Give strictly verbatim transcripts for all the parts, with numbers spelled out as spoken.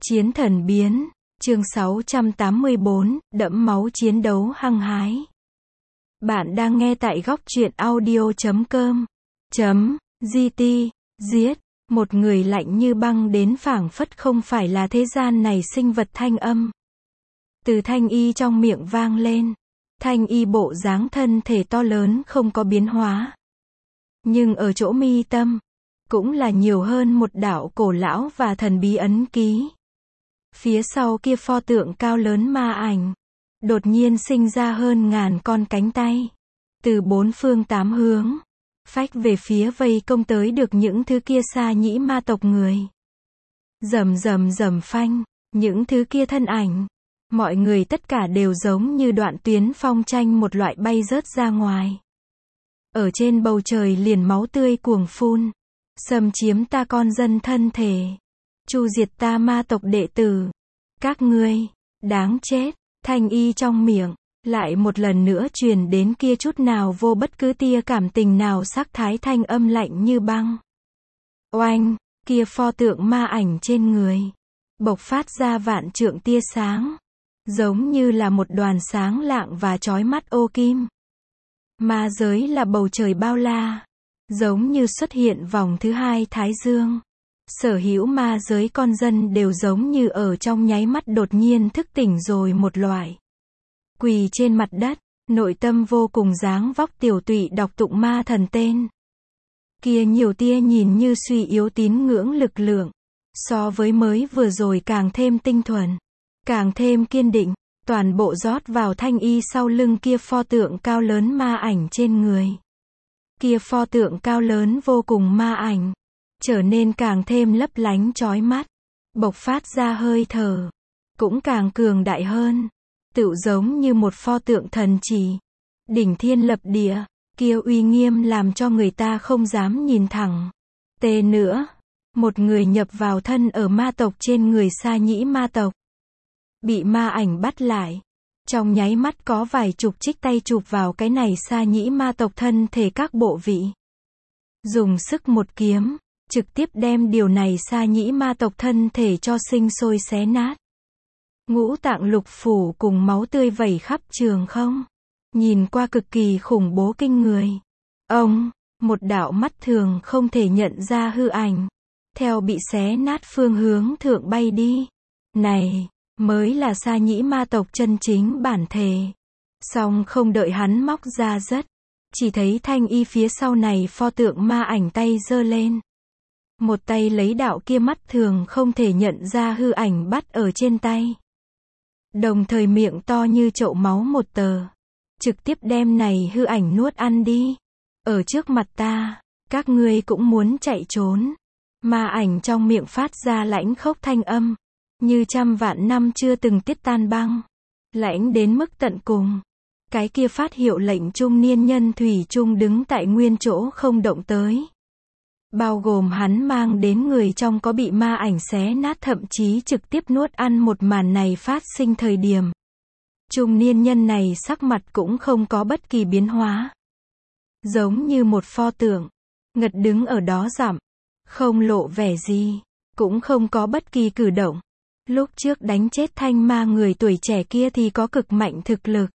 Chiến thần biến, chương sáu trăm tám mươi bốn, đẫm máu chiến đấu hăng hái. Bạn đang nghe tại góc truyện audio chấm com. Chấm, gt, giết, một người lạnh như băng đến phảng phất không phải là thế gian này sinh vật thanh âm. Từ thanh y trong miệng vang lên. Thanh y bộ dáng thân thể to lớn không có biến hóa. Nhưng ở chỗ mi tâm, cũng là nhiều hơn một đạo cổ lão và thần bí ấn ký. Phía sau kia pho tượng cao lớn ma ảnh, đột nhiên sinh ra hơn ngàn con cánh tay. Từ bốn phương tám hướng, phách về phía vây công tới được những thứ kia xa nhĩ ma tộc người. Rầm rầm rầm phanh, những thứ kia thân ảnh. Mọi người tất cả đều giống như đoạn tuyến phong tranh một loại bay rớt ra ngoài. Ở trên bầu trời liền máu tươi cuồng phun. Xâm chiếm ta con dân thân thể. Chu diệt ta ma tộc đệ tử. Các ngươi, đáng chết, thanh y trong miệng, lại một lần nữa truyền đến kia chút nào vô bất cứ tia cảm tình nào sắc thái thanh âm lạnh như băng. Oanh, kia pho tượng ma ảnh trên người, bộc phát ra vạn trượng tia sáng. Giống như là một đoàn sáng lạng và chói mắt ô kim. Ma giới là bầu trời bao la. Giống như xuất hiện vòng thứ hai thái dương. Sở hữu ma giới con dân đều giống như ở trong nháy mắt đột nhiên thức tỉnh rồi một loại. Quỳ trên mặt đất, nội tâm vô cùng dáng vóc tiểu tụy đọc tụng ma thần tên. Kia nhiều tia nhìn như suy yếu tín ngưỡng lực lượng. So với mới vừa rồi càng thêm tinh thuần. Càng thêm kiên định, toàn bộ rót vào thanh y sau lưng kia pho tượng cao lớn ma ảnh trên người. Kia pho tượng cao lớn vô cùng ma ảnh, trở nên càng thêm lấp lánh chói mắt, bộc phát ra hơi thở, cũng càng cường đại hơn, tựu giống như một pho tượng thần chỉ, đỉnh thiên lập địa, kia uy nghiêm làm cho người ta không dám nhìn thẳng. Tê nữa, một người nhập vào thân ở ma tộc trên người xa nhĩ ma tộc. Bị ma ảnh bắt lại. Trong nháy mắt có vài chục trích tay chụp vào cái này xa nhĩ ma tộc thân thể các bộ vị. Dùng sức một kiếm, trực tiếp đem điều này xa nhĩ ma tộc thân thể cho sinh sôi xé nát. Ngũ tạng lục phủ cùng máu tươi vẩy khắp trường không. Nhìn qua cực kỳ khủng bố kinh người. Ông, một đạo mắt thường không thể nhận ra hư ảnh. Theo bị xé nát phương hướng thượng bay đi. Này! Mới là xa nhĩ ma tộc chân chính bản thể. Song không đợi hắn móc ra rất. Chỉ thấy thanh y phía sau này pho tượng ma ảnh tay giơ lên. Một tay lấy đạo kia mắt thường không thể nhận ra hư ảnh bắt ở trên tay. Đồng thời miệng to như chậu máu một tờ. Trực tiếp đem này hư ảnh nuốt ăn đi. Ở trước mặt ta, các ngươi cũng muốn chạy trốn. Ma ảnh trong miệng phát ra lãnh khốc thanh âm. Như trăm vạn năm chưa từng tiết tan băng. Lãnh đến mức tận cùng. Cái kia phát hiệu lệnh trung niên nhân thủy chung đứng tại nguyên chỗ không động tới. Bao gồm hắn mang đến người trong có bị ma ảnh xé nát thậm chí trực tiếp nuốt ăn một màn này phát sinh thời điểm. Trung niên nhân này sắc mặt cũng không có bất kỳ biến hóa. Giống như một pho tượng. Ngật đứng ở đó dặm. Không lộ vẻ gì. Cũng không có bất kỳ cử động. Lúc trước đánh chết thanh ma người tuổi trẻ kia thì có cực mạnh thực lực.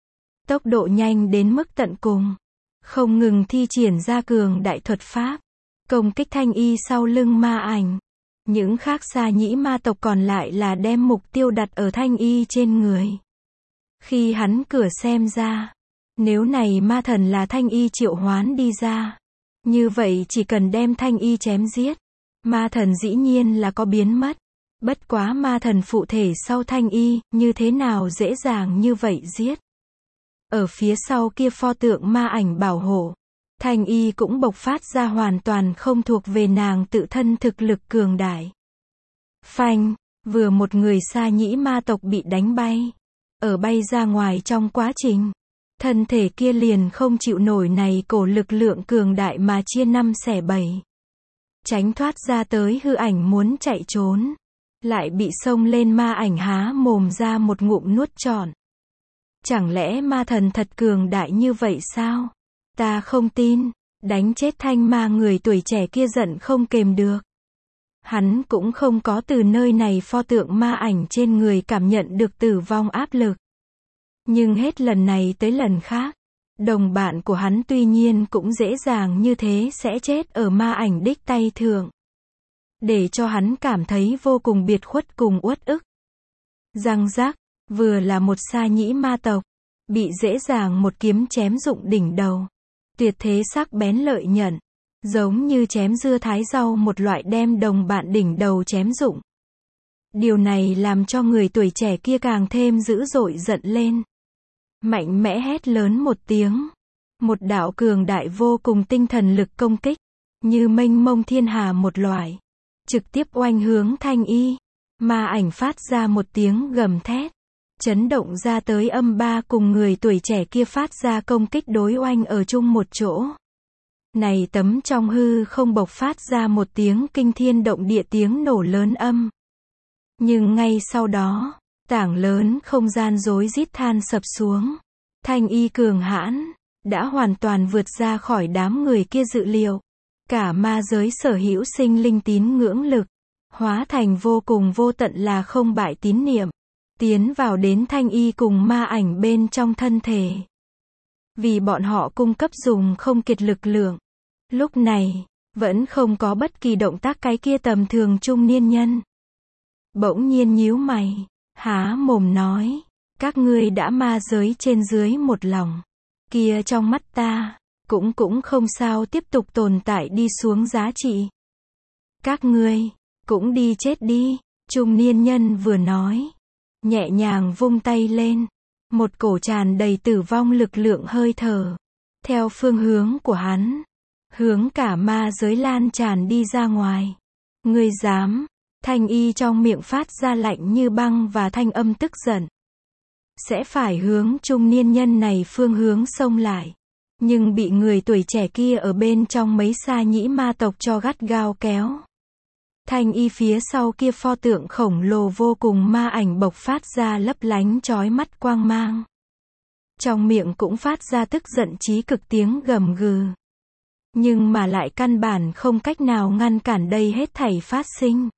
Tốc độ nhanh đến mức tận cùng. Không ngừng thi triển ra cường đại thuật pháp. Công kích thanh y sau lưng ma ảnh. Những khác xa nhĩ ma tộc còn lại là đem mục tiêu đặt ở thanh y trên người. Khi hắn cửa xem ra. Nếu này ma thần là thanh y triệu hoán đi ra. Như vậy chỉ cần đem thanh y chém giết. Ma thần dĩ nhiên là có biến mất. Bất quá ma thần phụ thể sau thanh y, như thế nào dễ dàng như vậy giết. Ở phía sau kia pho tượng ma ảnh bảo hộ. Thanh y cũng bộc phát ra hoàn toàn không thuộc về nàng tự thân thực lực cường đại. Phanh, vừa một người xa nhĩ ma tộc bị đánh bay. Ở bay ra ngoài trong quá trình. Thân thể kia liền không chịu nổi này cổ lực lượng cường đại mà chia năm xẻ bảy. Tránh thoát ra tới hư ảnh muốn chạy trốn. Lại bị xông lên ma ảnh há mồm ra một ngụm nuốt trọn. Chẳng lẽ ma thần thật cường đại như vậy sao? Ta không tin. Đánh chết thanh ma người tuổi trẻ kia giận không kềm được. Hắn cũng không có từ nơi này pho tượng ma ảnh trên người cảm nhận được tử vong áp lực. Nhưng hết lần này tới lần khác, đồng bạn của hắn tuy nhiên cũng dễ dàng như thế sẽ chết ở ma ảnh đích tay thượng. Để cho hắn cảm thấy vô cùng biệt khuất cùng uất ức. Răng rác, vừa là một sa nhĩ ma tộc, bị dễ dàng một kiếm chém rụng đỉnh đầu. Tuyệt thế sắc bén lợi nhận, giống như chém dưa thái rau một loại đem đồng bạn đỉnh đầu chém rụng. Điều này làm cho người tuổi trẻ kia càng thêm dữ dội giận lên. Mạnh mẽ hét lớn một tiếng. Một đạo cường đại vô cùng tinh thần lực công kích, như mênh mông thiên hà một loại, trực tiếp oanh hướng Thanh Y. Ma ảnh phát ra một tiếng gầm thét, chấn động ra tới âm ba cùng người tuổi trẻ kia phát ra công kích đối oanh ở chung một chỗ. Này tấm trong hư không bộc phát ra một tiếng kinh thiên động địa tiếng nổ lớn âm. Nhưng ngay sau đó, tảng lớn không gian rối rít than sập xuống. Thanh Y cường hãn, đã hoàn toàn vượt ra khỏi đám người kia dự liệu. Cả ma giới sở hữu sinh linh tín ngưỡng lực, hóa thành vô cùng vô tận là không bại tín niệm, tiến vào đến Thanh Y cùng ma ảnh bên trong thân thể. Vì bọn họ cung cấp dùng không kiệt lực lượng. Lúc này, vẫn không có bất kỳ động tác cái kia tầm thường trung niên nhân. Bỗng nhiên nhíu mày, há mồm nói, các ngươi đã ma giới trên dưới một lòng. Kia trong mắt ta, cũng cũng không sao tiếp tục tồn tại đi xuống giá trị. Các ngươi, cũng đi chết đi, trung niên nhân vừa nói. Nhẹ nhàng vung tay lên, một cổ tràn đầy tử vong lực lượng hơi thở. Theo phương hướng của hắn, hướng cả ma giới lan tràn đi ra ngoài. Ngươi dám, Thanh Y trong miệng phát ra lạnh như băng và thanh âm tức giận. Sẽ phải hướng trung niên nhân này phương hướng xông lại. Nhưng bị người tuổi trẻ kia ở bên trong mấy sa nhĩ ma tộc cho gắt gao kéo. Thanh Y phía sau kia pho tượng khổng lồ vô cùng ma ảnh bộc phát ra lấp lánh chói mắt quang mang. Trong miệng cũng phát ra tức giận chí cực tiếng gầm gừ. Nhưng mà lại căn bản không cách nào ngăn cản đây hết thảy phát sinh.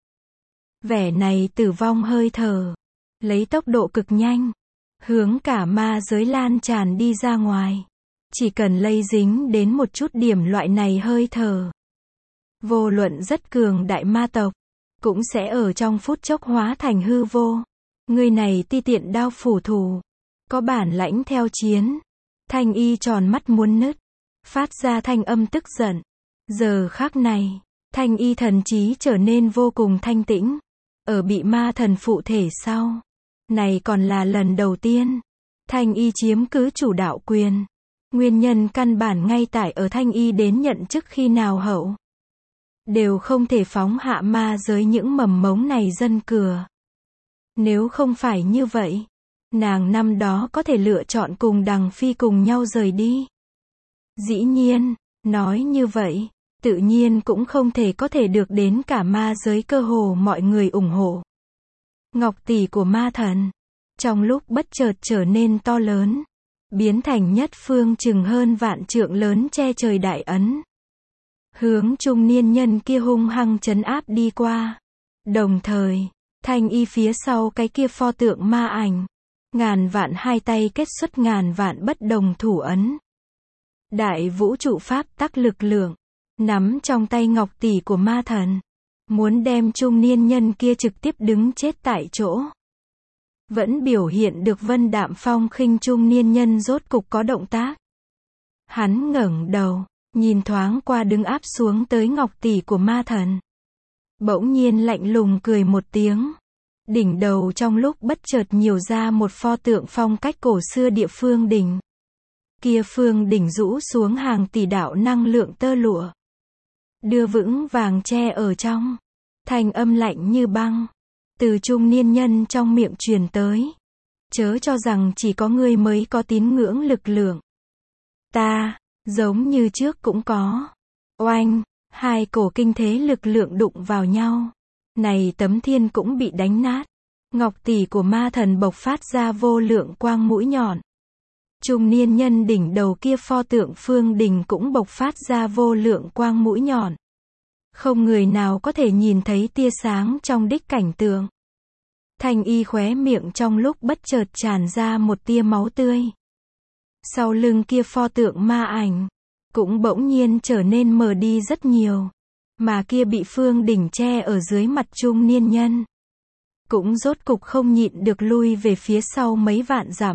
Vẻ này tử vong hơi thở, lấy tốc độ cực nhanh, hướng cả ma giới lan tràn đi ra ngoài. Chỉ cần lây dính đến một chút điểm loại này hơi thở. Vô luận rất cường đại ma tộc, cũng sẽ ở trong phút chốc hóa thành hư vô. Người này ti tiện đao phủ thủ, có bản lãnh theo chiến. Thanh Y tròn mắt muốn nứt, phát ra thanh âm tức giận. Giờ khắc này, Thanh Y thần trí trở nên vô cùng thanh tĩnh. Ở bị ma thần phụ thể sau, này còn là lần đầu tiên, Thanh Y chiếm cứ chủ đạo quyền. Nguyên nhân căn bản ngay tại ở Thanh Y đến nhận chức khi nào hậu. Đều không thể phóng hạ ma giới những mầm mống này dân cửa. Nếu không phải như vậy, nàng năm đó có thể lựa chọn cùng Đằng Phi cùng nhau rời đi. Dĩ nhiên, nói như vậy, tự nhiên cũng không thể có thể được đến cả ma giới cơ hồ mọi người ủng hộ. Ngọc tỷ của ma thần, trong lúc bất chợt trở nên to lớn, biến thành nhất phương chừng hơn vạn trượng lớn che trời đại ấn. Hướng trung niên nhân kia hung hăng trấn áp đi qua. Đồng thời, Thanh Y phía sau cái kia pho tượng ma ảnh, ngàn vạn hai tay kết xuất ngàn vạn bất đồng thủ ấn. Đại vũ trụ pháp tắc lực lượng, nắm trong tay ngọc tỷ của ma thần, muốn đem trung niên nhân kia trực tiếp đứng chết tại chỗ. Vẫn biểu hiện được vân đạm phong khinh trung niên nhân rốt cục có động tác. Hắn ngẩng đầu, nhìn thoáng qua đứng áp xuống tới ngọc tỷ của ma thần. Bỗng nhiên lạnh lùng cười một tiếng. Đỉnh đầu trong lúc bất chợt nhiều ra một pho tượng phong cách cổ xưa địa phương đỉnh. Kia phương đỉnh rũ xuống hàng tỷ đạo năng lượng tơ lụa. Đưa vững vàng che ở trong. Thanh âm lạnh như băng. Từ trung niên nhân trong miệng truyền tới. Chớ cho rằng chỉ có ngươi mới có tín ngưỡng lực lượng. Ta, giống như trước cũng có. Oanh, hai cổ kinh thế lực lượng đụng vào nhau. Này tấm thiên cũng bị đánh nát. Ngọc tỷ của ma thần bộc phát ra vô lượng quang mũi nhọn. Trung niên nhân đỉnh đầu kia pho tượng phương đình cũng bộc phát ra vô lượng quang mũi nhọn. Không người nào có thể nhìn thấy tia sáng trong đích cảnh tượng. Thanh y khóe miệng trong lúc bất chợt tràn ra một tia máu tươi. Sau lưng kia pho tượng ma ảnh, cũng bỗng nhiên trở nên mờ đi rất nhiều. Mà kia bị Phương Đình che ở dưới mặt trung niên nhân, cũng rốt cục không nhịn được lui về phía sau mấy vạn dặm.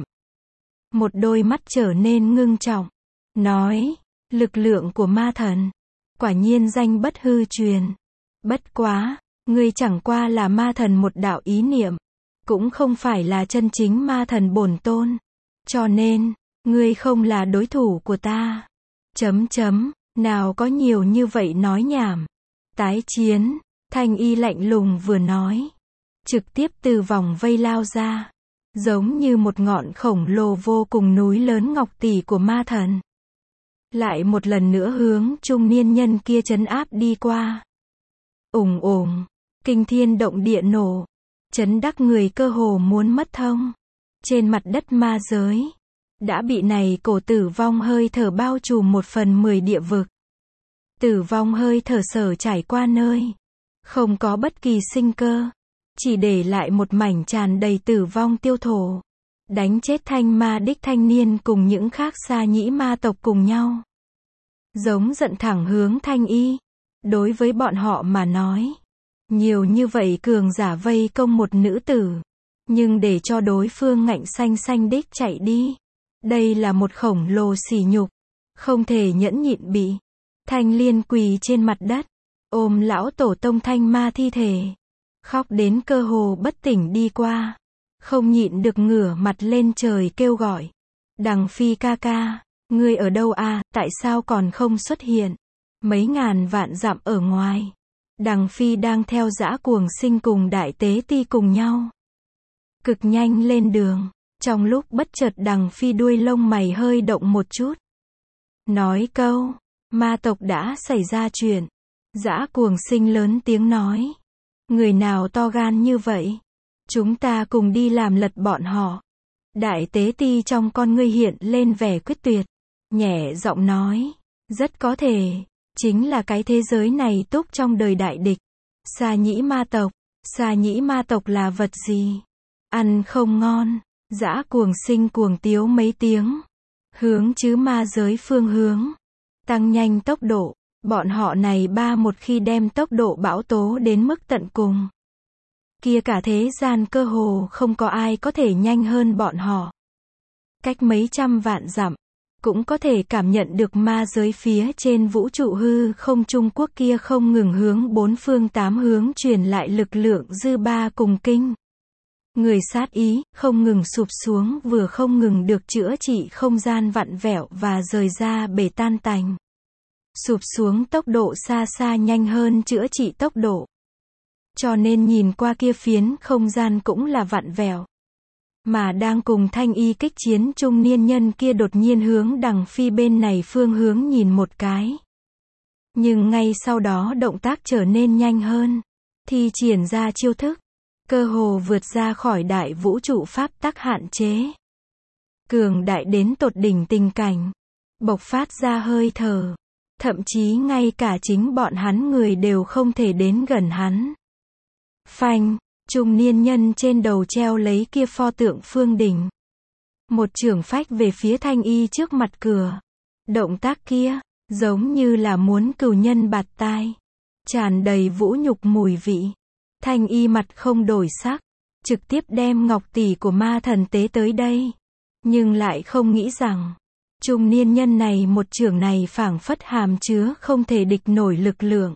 Một đôi mắt trở nên ngưng trọng, nói, lực lượng của ma thần, quả nhiên danh bất hư truyền. Bất quá, ngươi chẳng qua là ma thần một đạo ý niệm, cũng không phải là chân chính ma thần bổn tôn. Cho nên, ngươi không là đối thủ của ta. Chấm chấm, nào có nhiều như vậy nói nhảm. Tái chiến, Thanh y lạnh lùng vừa nói, trực tiếp từ vòng vây lao ra, giống như một ngọn khổng lồ vô cùng núi lớn ngọc tỷ của ma thần. Lại một lần nữa hướng trung niên nhân kia trấn áp đi qua. Ùng ùng, kinh thiên động địa nổ, chấn đắc người cơ hồ muốn mất thông. Trên mặt đất ma giới, đã bị này cổ tử vong hơi thở bao trùm một phần mười địa vực. Tử vong hơi thở sở trải qua nơi, không có bất kỳ sinh cơ, chỉ để lại một mảnh tràn đầy tử vong tiêu thổ. Đánh chết thanh ma đích thanh niên cùng những khác xa nhĩ ma tộc cùng nhau. Giống giận thẳng hướng thanh y. Đối với bọn họ mà nói, nhiều như vậy cường giả vây công một nữ tử, nhưng để cho đối phương ngạnh xanh xanh đích chạy đi, đây là một khổng lồ sỉ nhục, không thể nhẫn nhịn bị. Thanh Liên quỳ trên mặt đất, ôm lão tổ tông thanh ma thi thể, khóc đến cơ hồ bất tỉnh đi qua, không nhịn được ngửa mặt lên trời kêu gọi, Đằng Phi ca ca, ngươi ở đâu à, tại sao còn không xuất hiện? Mấy ngàn vạn dặm ở ngoài, Đằng Phi đang theo dã cuồng sinh cùng đại tế ti cùng nhau, cực nhanh lên đường. Trong lúc bất chợt Đằng Phi đuôi lông mày hơi động một chút, nói câu, ma tộc đã xảy ra chuyện. Dã cuồng sinh lớn tiếng nói, người nào to gan như vậy? Chúng ta cùng đi làm lật bọn họ. Đại tế ti trong con ngươi hiện lên vẻ quyết tuyệt, nhẹ giọng nói, rất có thể, chính là cái thế giới này túc trong đời đại địch. Xa nhĩ ma tộc, xa nhĩ ma tộc là vật gì? Ăn không ngon. Dã cuồng sinh cuồng tiếu mấy tiếng, hướng chứ ma giới phương hướng, tăng nhanh tốc độ. Bọn họ này ba một khi đem tốc độ bão tố đến mức tận cùng, kia cả thế gian cơ hồ không có ai có thể nhanh hơn bọn họ. Cách mấy trăm vạn dặm, cũng có thể cảm nhận được ma giới phía trên vũ trụ hư không Trung Quốc kia không ngừng hướng bốn phương tám hướng truyền lại lực lượng dư ba cùng kinh. Người sát ý, không ngừng sụp xuống vừa không ngừng được chữa trị không gian vặn vẹo và rời ra bể tan tành. Sụp xuống tốc độ xa xa nhanh hơn chữa trị tốc độ. Cho nên nhìn qua kia phiến không gian cũng là vặn vẹo. Mà đang cùng thanh y kích chiến trung niên nhân kia đột nhiên hướng Đằng Phi bên này phương hướng nhìn một cái. Nhưng ngay sau đó động tác trở nên nhanh hơn. Thi triển ra chiêu thức. Cơ hồ vượt ra khỏi đại vũ trụ pháp tắc hạn chế. Cường đại đến tột đỉnh tình cảnh. Bộc phát ra hơi thở. Thậm chí ngay cả chính bọn hắn người đều không thể đến gần hắn. Phanh, trung niên nhân trên đầu treo lấy kia pho tượng Phương Đình. Một chưởng phách về phía thanh y trước mặt cửa. Động tác kia, giống như là muốn cừu nhân bạt tai. Tràn đầy vũ nhục mùi vị. Thanh y mặt không đổi sắc, trực tiếp đem ngọc tỷ của ma thần tế tới đây. Nhưng lại không nghĩ rằng, trung niên nhân này một chưởng này phảng phất hàm chứa không thể địch nổi lực lượng.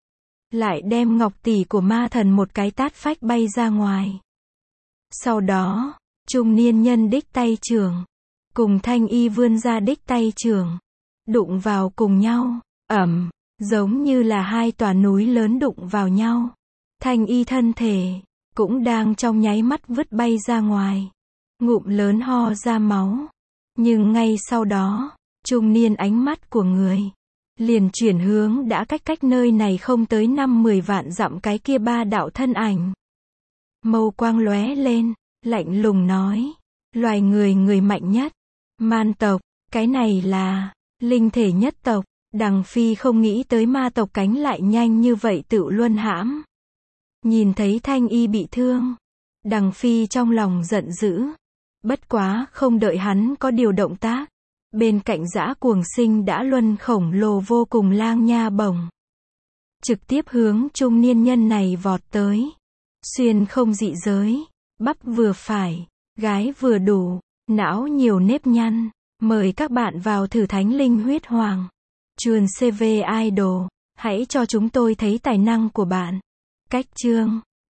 Lại đem ngọc tỷ của ma thần một cái tát phách bay ra ngoài. Sau đó, trung niên nhân đích tay chưởng, cùng thanh y vươn ra đích tay chưởng, đụng vào cùng nhau, ầm, giống như là hai tòa núi lớn đụng vào nhau. Thanh y thân thể, cũng đang trong nháy mắt vứt bay ra ngoài. Ngụm lớn ho ra máu. Nhưng ngay sau đó, trung niên ánh mắt của người, liền chuyển hướng đã cách cách nơi này không tới năm mười vạn dặm cái kia ba đạo thân ảnh. Mâu quang lóe lên, lạnh lùng nói, loài người người mạnh nhất, man tộc, cái này là, linh thể nhất tộc, Đằng Phi không nghĩ tới ma tộc cánh lại nhanh như vậy tự luân hãm. Nhìn thấy Thanh Y bị thương, Đằng Phi trong lòng giận dữ. Bất quá, không đợi hắn có điều động tác. Bên cạnh Dã Cuồng Sinh đã luân khổng lồ vô cùng lang nha bổng. Trực tiếp hướng trung niên nhân này vọt tới. Xuyên không dị giới, bắp vừa phải, gái vừa đủ, não nhiều nếp nhăn. Mời các bạn vào thử Thánh Linh Huyết Hoàng. Chuồn xê vê Idol, hãy cho chúng tôi thấy tài năng của bạn. Cách chương